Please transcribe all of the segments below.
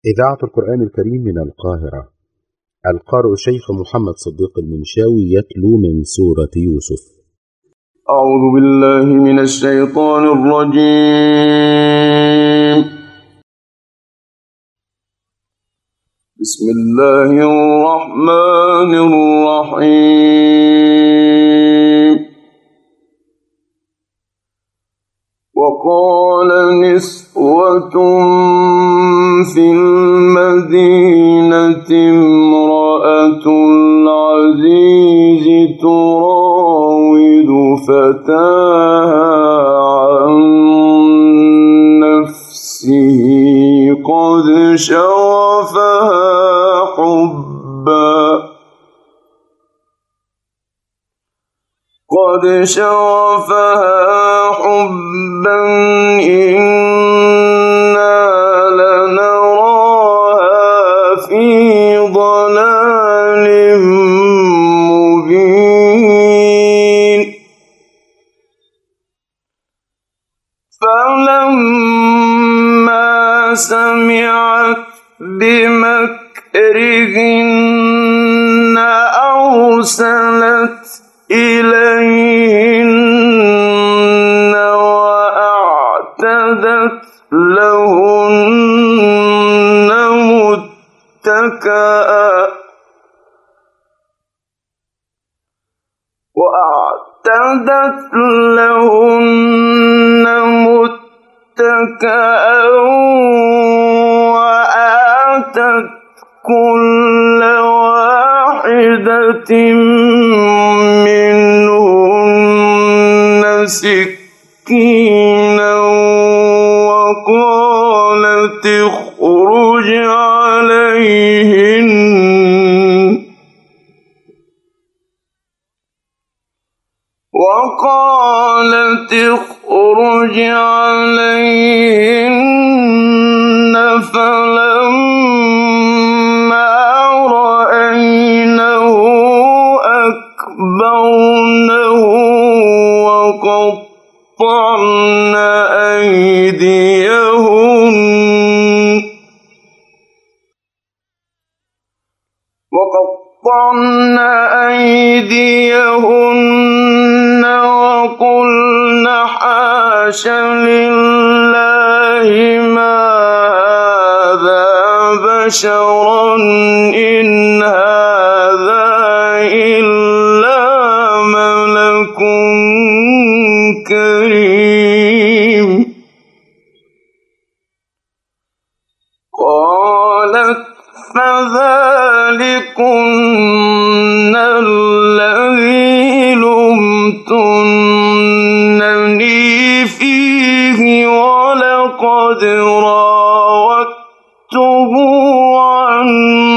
إذاعة القرآن الكريم من القاهرة. القارئ الشيخ محمد صديق المنشاوي يتلو من سورة يوسف. أعوذ بالله من الشيطان الرجيم. بسم الله الرحمن الرحيم. وقال نسوة في المدينة امرأة العزيز تراود فتاها عن نفسه قد شغفها حبا إنا لنراها في ضلال مبين. فلما سمعت بمكرهن أرسلت إليهن وأعتدت لهن متكأ وآتت كل واحدة منهن سكينا وقالت اخرج عليهن فلما رأينه أكبرنه وقطعن أيديهن وقلن حاش لله ما هذا بشرا إن هذا إلا ملك كريم. قالت فذلكن الذي لمتنني فيه ولقد راودته عن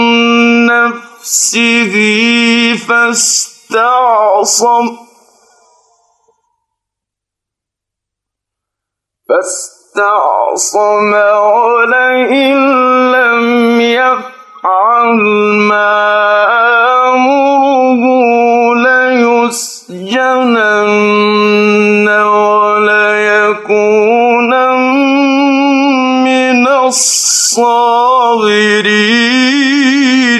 نفسه فاستعصم ولئن لم يفعل ما آمره ليسجنن وليكونا من الصاغرين.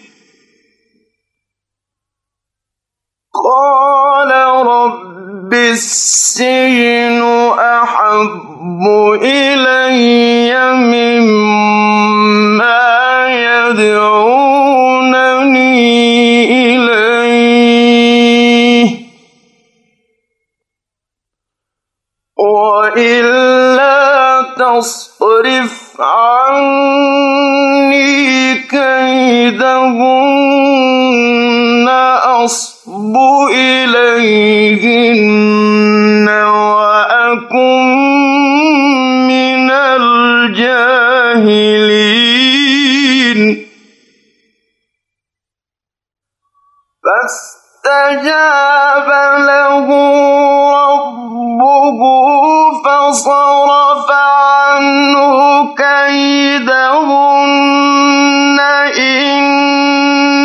قال رب السجن أحب إلي مما يدعونني إليه وإلا تصرف عني كيدهن أصب إليهن وأكن من الجاهلين. فاستجاب له ربه فصرف عنه كيدهن إن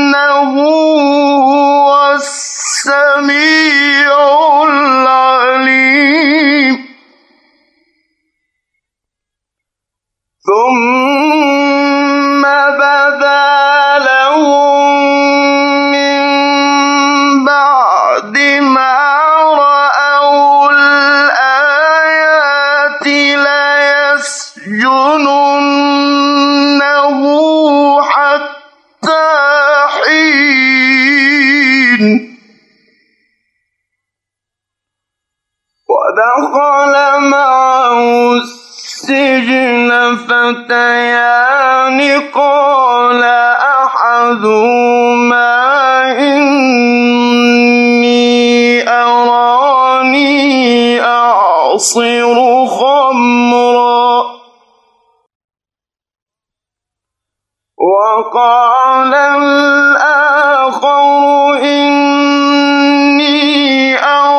قال أحدهما إني أراني أعصر خمرا وقال الآخر إني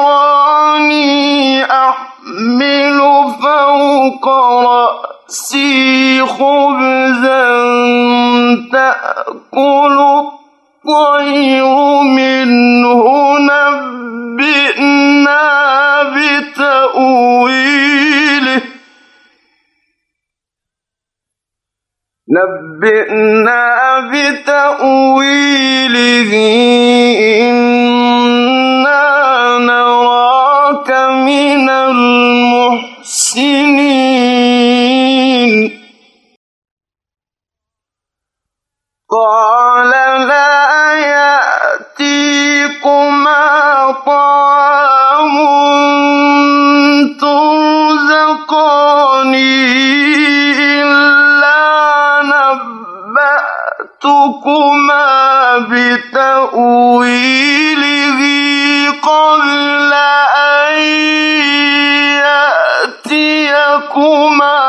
أراني أحمل فوق رأسي خبزا تأكل الطير منه نبئنا بتأويله إنا نراك من المحسنين قال لا يأتيكما طعام ترزقانه إلا نبأتكما بتأويله قبل أن يأتيكما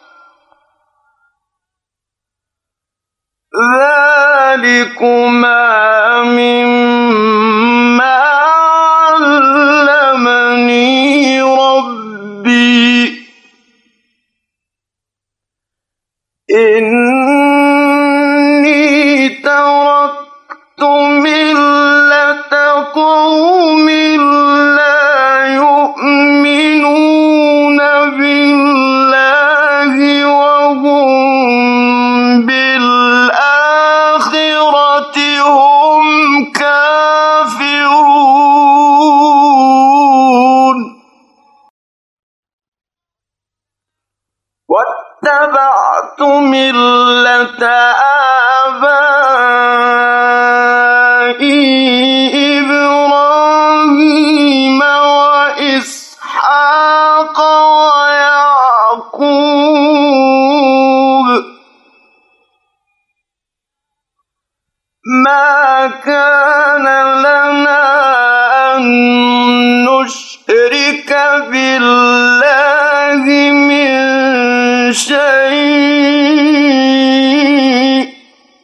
ذلكما مما علمني ربي إني تركت ملة قوم لا يؤمنون بالله وهم بالآخرة هم كافرون واتبعت ملة آبائي إبراهيم وإسحاق ويعقوب ما كان لنا أن نشرك بالله من شيء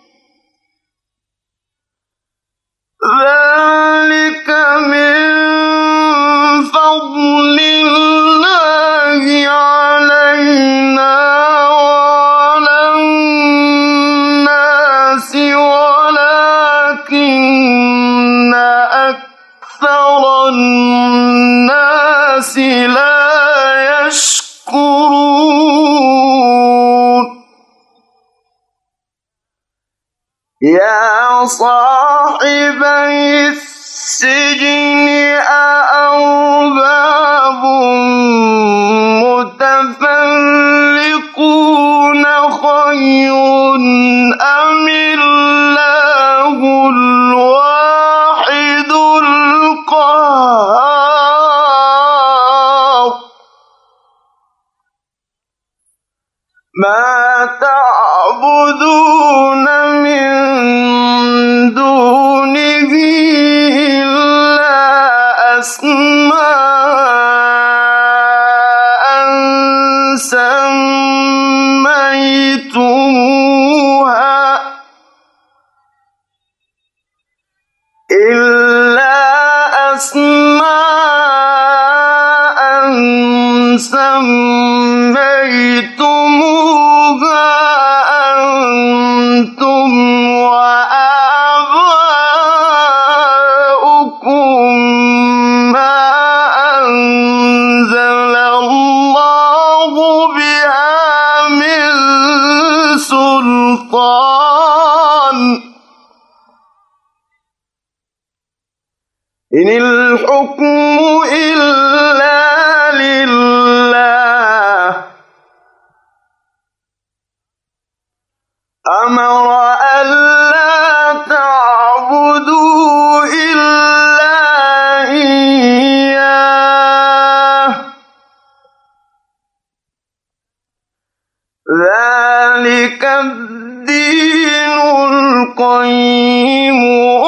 ذلك من فضل الله علينا وعلى الناس ولكن أكثر الناس لا يشكرون يا صاحبي السجن أأرباب متفرقون خير أم الله الواحد القهار ما تعبدون من دونه إلا أسماء سميتموها أنتم وآباؤكم ما أنزل الله بها من سلطان إن الحكم إلا لله أمر ألا تعبدوا إلا إياه ذلك الدين القيم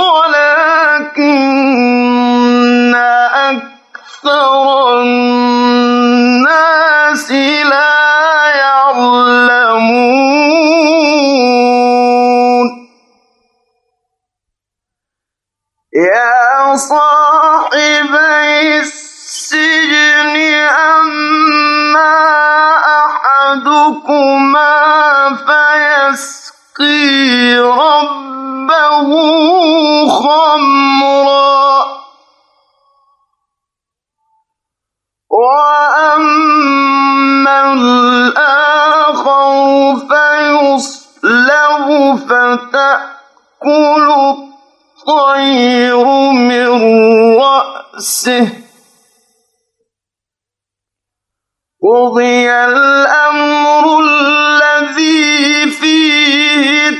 ولكن أكثر الناس لا يعلمون يا صاحبي السجن أما أحدكما فيسقي ربه خمرا وأما الآخر فيصلب فتأكل الطير من رأسه قضي الأمر الذي فيه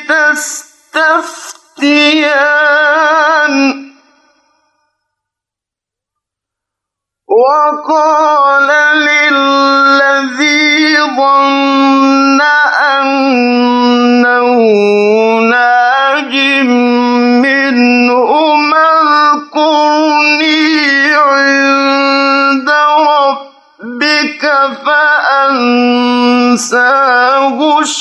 تستفتيان وقال للذي ظن أنه ناج منهما اذكرني عند ربك فأنساه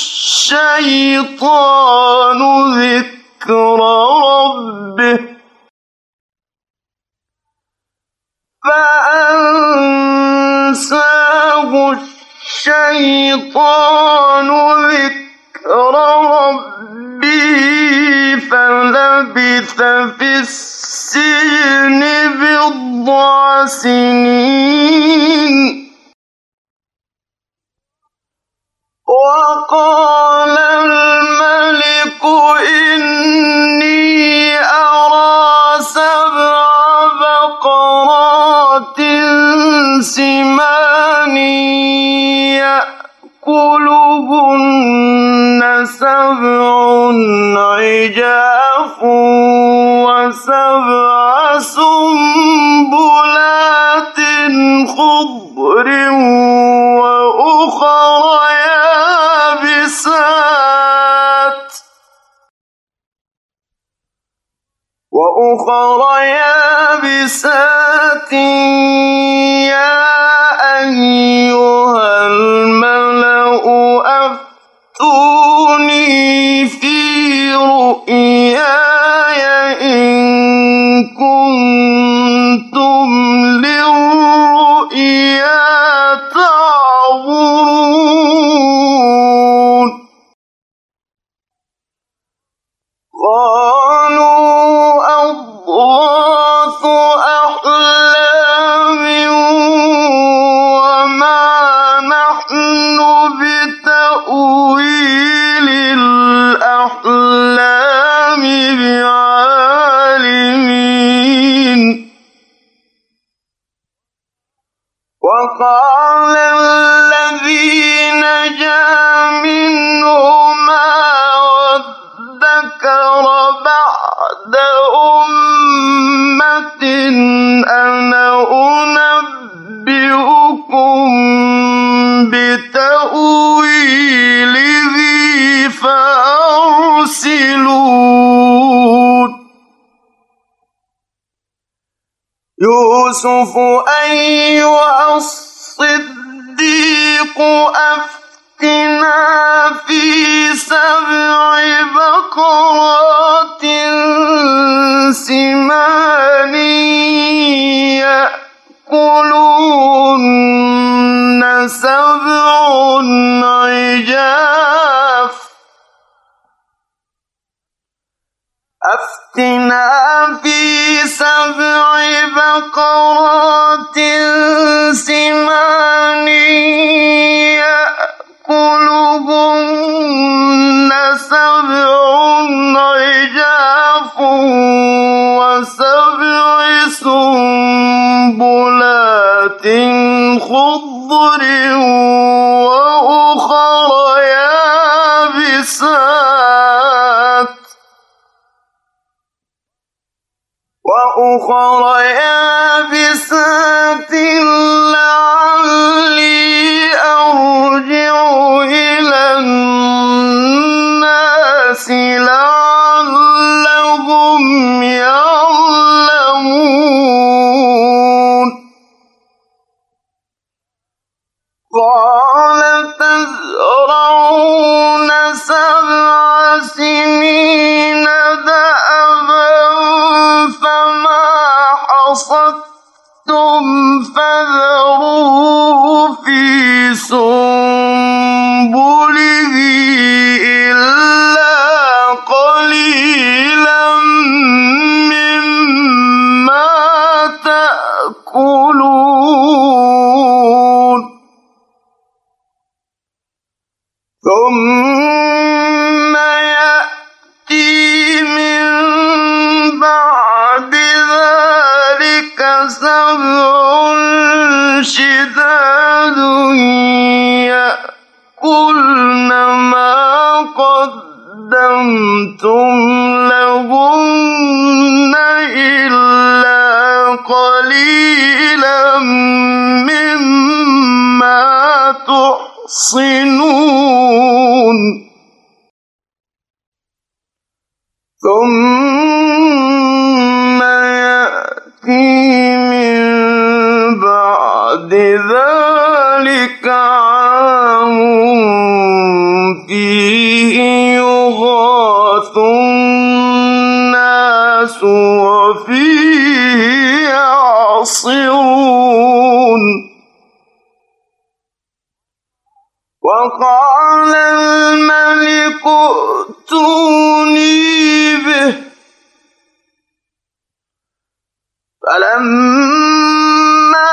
الشيطان ذكر ربه فلبث في السجن بضع سنين وقال الملك إني أرى 7 بقرات سمان يأكلهن 7 عجاف و7 سنبلات خضر وأخر يابسات يا أيها الملأ أفتوني في رؤياي إن كنتم للرؤيا تعبرون أضغاث أحلام وما نحن بتأويل الأحلام بعالمين وقال الذي نجا منهما وادكر بعد أمة أنا أنبئكم بتأويله فأرسلون يوسف أيها الصديق أفتنا في 7 بقرات سمان يأكلهن 7 عجاف أفتنا في 7 بقرات سمان يأكلهن 7 عجاف و7 سنبلات خضر وأخر يابسات لعلي أرجع إلى الناس قدمتم لهن إلا قليلا مما تحصنون ثم يأتي من بعد ذلك عام فيه يغاث الناس وفيه يعصرون وقال الملك ائتوني به فلما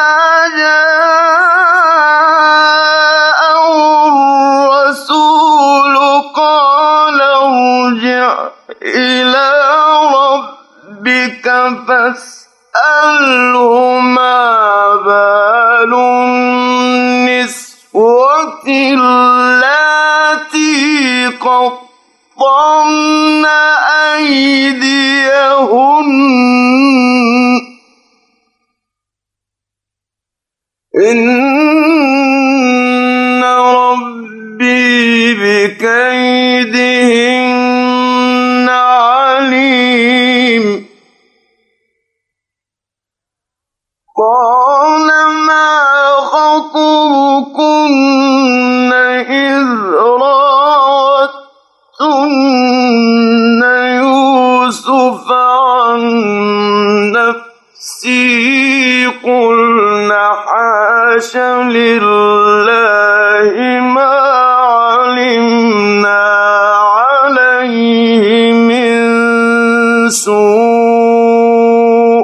جاءه الرسول قال ارجع إلى ربك فاسأله ما بال النسوة اللاتي قطعن أيديهن إن ربي بكيدهن عليم قال ما خطبكن إذ راوتن يوسف عن نفسه قلن حاش لله ما علمنا عليه من سوء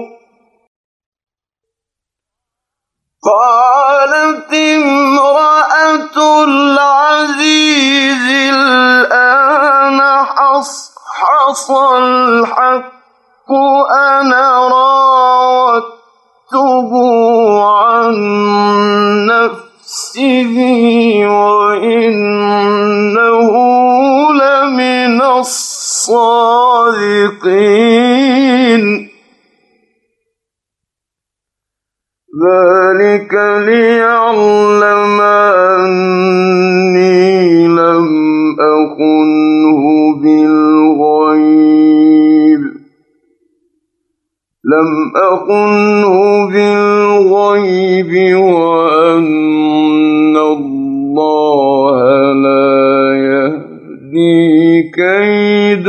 قالت امرأة العزيز الآن حصحص الحق أنا راودته عن نفسه وإنه لمن الصادقين ذلك ليعلم أني لم أخنه بالغيب وأن الله لا يهدي كيد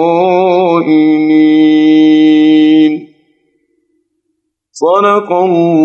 الخائنين صدق الله